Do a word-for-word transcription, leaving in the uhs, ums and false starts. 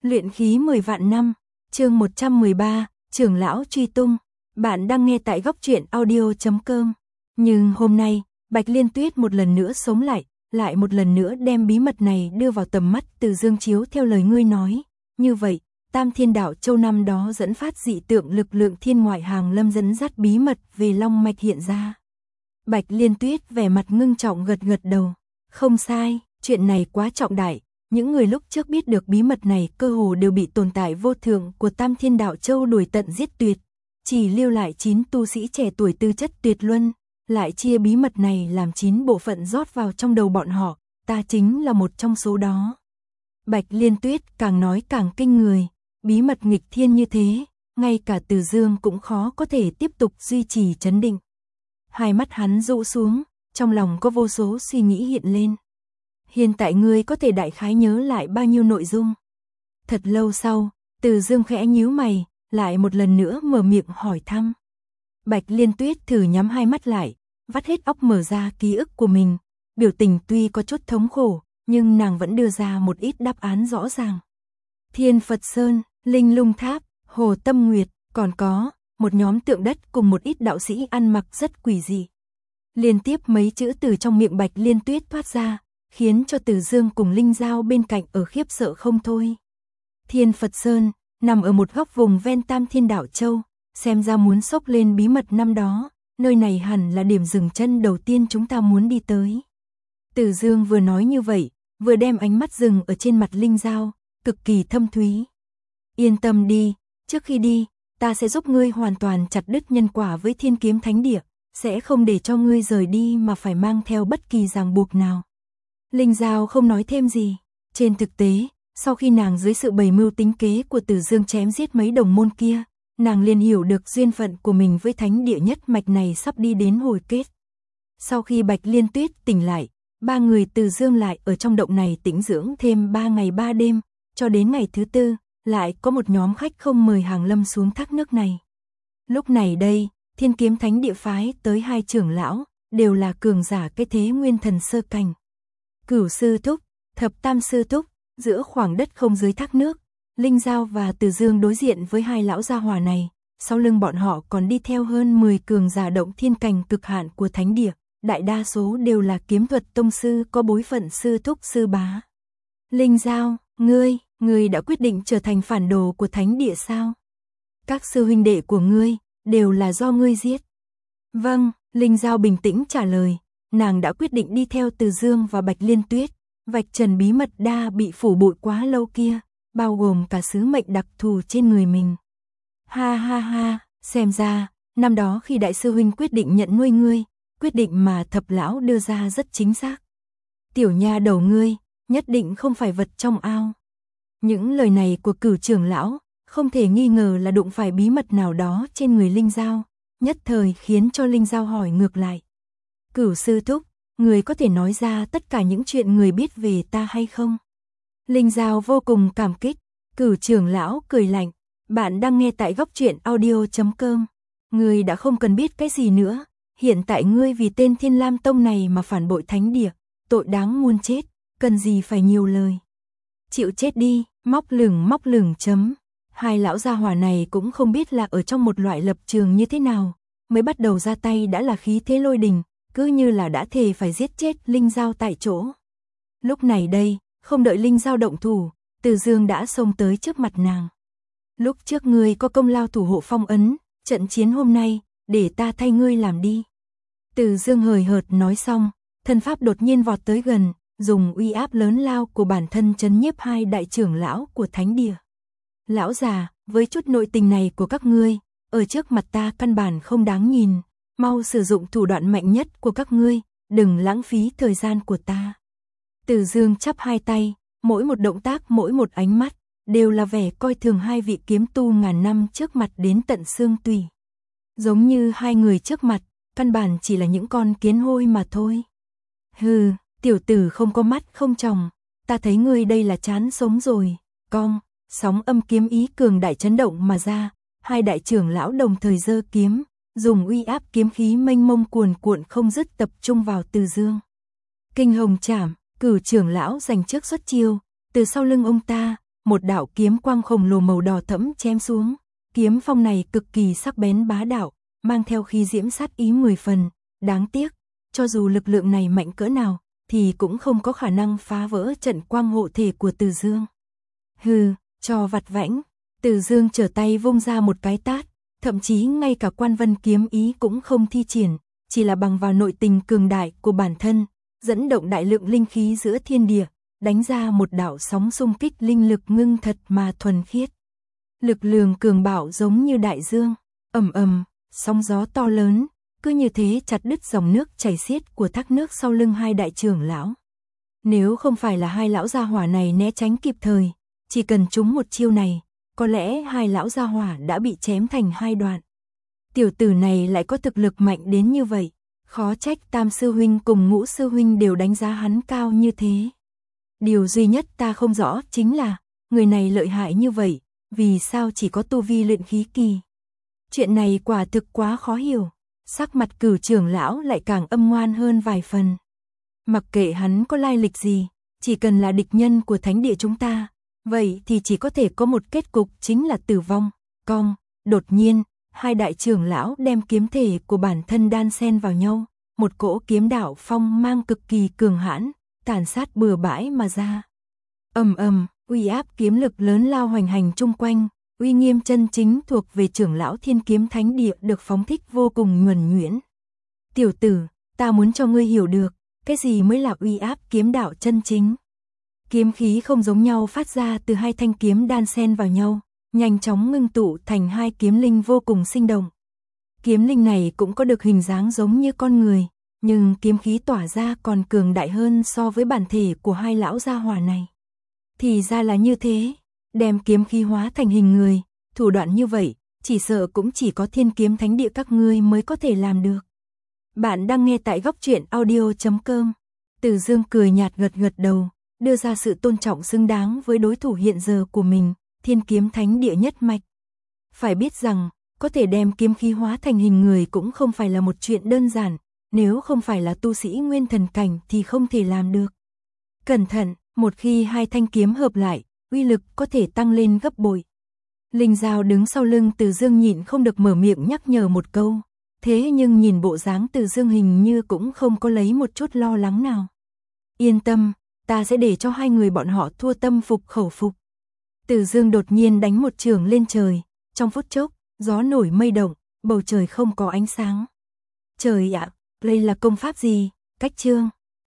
Luyện khí mười vạn năm, chương một trăm mười ba, trưởng lão truy tung. Bạn đang nghe tại góc truyện audio chấm com. Nhưng hôm nay, Bạch Liên Tuyết một lần nữa sống lại, lại một lần nữa đem bí mật này đưa vào tầm mắt Từ Dương chiếu theo lời ngươi nói. Như vậy, Tam Thiên Đạo Châu năm đó dẫn phát dị tượng lực lượng thiên ngoại hàng lâm dẫn dắt bí mật về Long Mạch hiện ra. Bạch Liên Tuyết vẻ mặt ngưng trọng gật gật đầu. Không sai, chuyện này quá trọng đại. Những người lúc trước biết được bí mật này cơ hồ đều bị tồn tại vô thượng của Tam Thiên Đạo Châu đuổi tận giết tuyệt. Chỉ lưu lại chín tu sĩ trẻ tuổi tư chất tuyệt luân, lại chia bí mật này làm chín bộ phận rót vào trong đầu bọn họ, ta chính là một trong số đó. Bạch Liên Tuyết càng nói càng kinh người, bí mật nghịch thiên như thế, ngay cả Từ Dương cũng khó có thể tiếp tục duy trì trấn định. Hai mắt hắn rũ xuống, trong lòng có vô số suy nghĩ hiện lên. Hiện tại ngươi có thể đại khái nhớ lại bao nhiêu nội dung? Thật lâu sau, Từ Dương khẽ nhíu mày, lại một lần nữa mở miệng hỏi thăm. Bạch Liên Tuyết thử nhắm hai mắt lại, vắt hết óc mở ra ký ức của mình, biểu tình tuy có chút thống khổ, nhưng nàng vẫn đưa ra một ít đáp án rõ ràng. Thiên Phật Sơn, Linh Lung Tháp, Hồ Tâm Nguyệt, còn có một nhóm tượng đất cùng một ít đạo sĩ ăn mặc rất quỷ dị. Liên tiếp mấy chữ từ trong miệng Bạch Liên Tuyết thoát ra, khiến cho Từ Dương cùng Linh Giao bên cạnh ở khiếp sợ không thôi. Thiên Phật Sơn, nằm ở một góc vùng ven Tam Thiên Đạo Châu, xem ra muốn xốc lên bí mật năm đó, nơi này hẳn là điểm dừng chân đầu tiên chúng ta muốn đi tới. Từ Dương vừa nói như vậy, vừa đem ánh mắt dừng ở trên mặt Linh Giao, cực kỳ thâm thúy. Yên tâm đi, trước khi đi, ta sẽ giúp ngươi hoàn toàn chặt đứt nhân quả với Thiên Kiếm Thánh Địa, sẽ không để cho ngươi rời đi mà phải mang theo bất kỳ ràng buộc nào. Linh Giao không nói thêm gì. Trên thực tế, sau khi nàng dưới sự bày mưu tính kế của Từ Dương chém giết mấy đồng môn kia, nàng liền hiểu được duyên phận của mình với thánh địa nhất mạch này sắp đi đến hồi kết. Sau khi Bạch Liên Tuyết tỉnh lại, ba người Từ Dương lại ở trong động này tĩnh dưỡng thêm ba ngày ba đêm, cho đến ngày thứ tư, lại có một nhóm khách không mời hàng lâm xuống thác nước này. Lúc này đây, Thiên Kiếm Thánh Địa phái tới hai trưởng lão, đều là cường giả cái thế nguyên thần sơ cảnh. Cửu sư thúc, thập tam sư thúc, giữa khoảng đất không dưới thác nước, Linh Giao và Từ Dương đối diện với hai lão gia hỏa này, sau lưng bọn họ còn đi theo hơn mười cường giả động thiên cảnh cực hạn của thánh địa, đại đa số đều là kiếm thuật tông sư có bối phận sư thúc sư bá. Linh Giao, ngươi, ngươi đã quyết định trở thành phản đồ của thánh địa sao? Các sư huynh đệ của ngươi, đều là do ngươi giết. Vâng, Linh Giao bình tĩnh trả lời. Nàng đã quyết định đi theo Từ Dương và Bạch Liên Tuyết, vạch trần bí mật đa bị phủ bụi quá lâu kia, bao gồm cả sứ mệnh đặc thù trên người mình. Ha ha ha, xem ra, năm đó khi đại sư huynh quyết định nhận nuôi ngươi, quyết định mà thập lão đưa ra rất chính xác. Tiểu nha đầu ngươi, nhất định không phải vật trong ao. Những lời này của Cửu trưởng lão, không thể nghi ngờ là đụng phải bí mật nào đó trên người Linh Giao, nhất thời khiến cho Linh Giao hỏi ngược lại. Cửu sư thúc, người có thể nói ra tất cả những chuyện người biết về ta hay không? Linh Giao vô cùng cảm kích. Cửu trưởng lão cười lạnh. Bạn đang nghe tại góc truyện audio chấm com. Ngươi đã không cần biết cái gì nữa. Hiện tại ngươi vì tên Thiên Lam Tông này mà phản bội thánh địa, tội đáng muôn chết, cần gì phải nhiều lời. Chịu chết đi, móc lửng móc lửng chấm. Hai lão gia hỏa này cũng không biết là ở trong một loại lập trường như thế nào, mới bắt đầu ra tay đã là khí thế lôi đình, cứ như là đã thề phải giết chết Linh Giao tại chỗ. Lúc này đây, không đợi Linh Giao động thủ, Từ Dương đã xông tới trước mặt nàng. Lúc trước ngươi có công lao thủ hộ phong ấn, trận chiến hôm nay, để ta thay ngươi làm đi. Từ Dương hời hợt nói xong, thân pháp đột nhiên vọt tới gần, dùng uy áp lớn lao của bản thân trấn nhiếp hai đại trưởng lão của thánh địa. Lão già, với chút nội tình này của các ngươi, ở trước mặt ta căn bản không đáng nhìn. Mau sử dụng thủ đoạn mạnh nhất của các ngươi, đừng lãng phí thời gian của ta. Từ Dương chắp hai tay, mỗi một động tác mỗi một ánh mắt, đều là vẻ coi thường hai vị kiếm tu ngàn năm trước mặt đến tận xương tủy. Giống như hai người trước mặt, căn bản chỉ là những con kiến hôi mà thôi. Hừ, tiểu tử không có mắt không tròng, ta thấy ngươi đây là chán sống rồi. Cong, sóng âm kiếm ý cường đại chấn động mà ra, hai đại trưởng lão đồng thời giơ kiếm, dùng uy áp kiếm khí mênh mông cuồn cuộn không dứt tập trung vào Từ Dương. Kinh hồng chảm, Cửu trưởng lão giành trước xuất chiêu, từ sau lưng ông ta, một đạo kiếm quang khổng lồ màu đỏ thẫm chém xuống. Kiếm phong này cực kỳ sắc bén bá đạo, mang theo khí diễm sát ý mười phần. Đáng tiếc, cho dù lực lượng này mạnh cỡ nào, thì cũng không có khả năng phá vỡ trận quang hộ thể của Từ Dương. Hừ, cho vặt vãnh. Từ Dương trở tay vung ra một cái tát, thậm chí ngay cả quan vân kiếm ý cũng không thi triển, chỉ là bằng vào nội tình cường đại của bản thân, dẫn động đại lượng linh khí giữa thiên địa, đánh ra một đạo sóng xung kích linh lực ngưng thật mà thuần khiết. Lực lượng cường bạo giống như đại dương, ầm ầm, sóng gió to lớn, cứ như thế chặt đứt dòng nước chảy xiết của thác nước sau lưng hai đại trưởng lão. Nếu không phải là hai lão gia hỏa này né tránh kịp thời, chỉ cần trúng một chiêu này, có lẽ hai lão gia hỏa đã bị chém thành hai đoạn. Tiểu tử này lại có thực lực mạnh đến như vậy, khó trách Tam sư huynh cùng Ngũ sư huynh đều đánh giá hắn cao như thế. Điều duy nhất ta không rõ chính là, người này lợi hại như vậy, vì sao chỉ có tu vi luyện khí kỳ? Chuyện này quả thực quá khó hiểu. Sắc mặt Cửu trưởng lão lại càng âm ngoan hơn vài phần. Mặc kệ hắn có lai lịch gì, chỉ cần là địch nhân của thánh địa chúng ta, vậy thì chỉ có thể có một kết cục chính là tử vong. Cong, đột nhiên, hai đại trưởng lão đem kiếm thể của bản thân đan xen vào nhau, một cỗ kiếm đạo phong mang cực kỳ cường hãn, tàn sát bừa bãi mà ra. Ầm ầm, uy áp kiếm lực lớn lao hoành hành chung quanh, uy nghiêm chân chính thuộc về trưởng lão Thiên Kiếm Thánh Địa được phóng thích vô cùng nhuần nhuyễn. Tiểu tử, ta muốn cho ngươi hiểu được, cái gì mới là uy áp kiếm đạo chân chính. Kiếm khí không giống nhau phát ra từ hai thanh kiếm đan xen vào nhau, nhanh chóng ngưng tụ thành hai kiếm linh vô cùng sinh động. Kiếm linh này cũng có được hình dáng giống như con người, nhưng kiếm khí tỏa ra còn cường đại hơn so với bản thể của hai lão gia hỏa này. Thì ra là như thế, đem kiếm khí hóa thành hình người, thủ đoạn như vậy, chỉ sợ cũng chỉ có Thiên Kiếm Thánh Địa các ngươi mới có thể làm được. Bạn đang nghe tại góc truyện audio chấm com. Từ Dương cười nhạt gật gật đầu, đưa ra sự tôn trọng xứng đáng với đối thủ hiện giờ của mình, Thiên Kiếm Thánh Địa nhất mạch. Phải biết rằng, có thể đem kiếm khí hóa thành hình người cũng không phải là một chuyện đơn giản, nếu không phải là tu sĩ nguyên thần cảnh thì không thể làm được. Cẩn thận, một khi hai thanh kiếm hợp lại, uy lực có thể tăng lên gấp bội. Linh Giao đứng sau lưng Từ Dương nhịn không được mở miệng nhắc nhở một câu, thế nhưng nhìn bộ dáng Từ Dương hình như cũng không có lấy một chút lo lắng nào. Yên tâm, ta sẽ để cho hai người bọn họ thua tâm phục khẩu phục. Từ Dương đột nhiên đánh một chưởng lên trời, trong phút chốc, gió nổi mây động, bầu trời không có ánh sáng. Trời ạ, đây là công pháp gì? Cách chương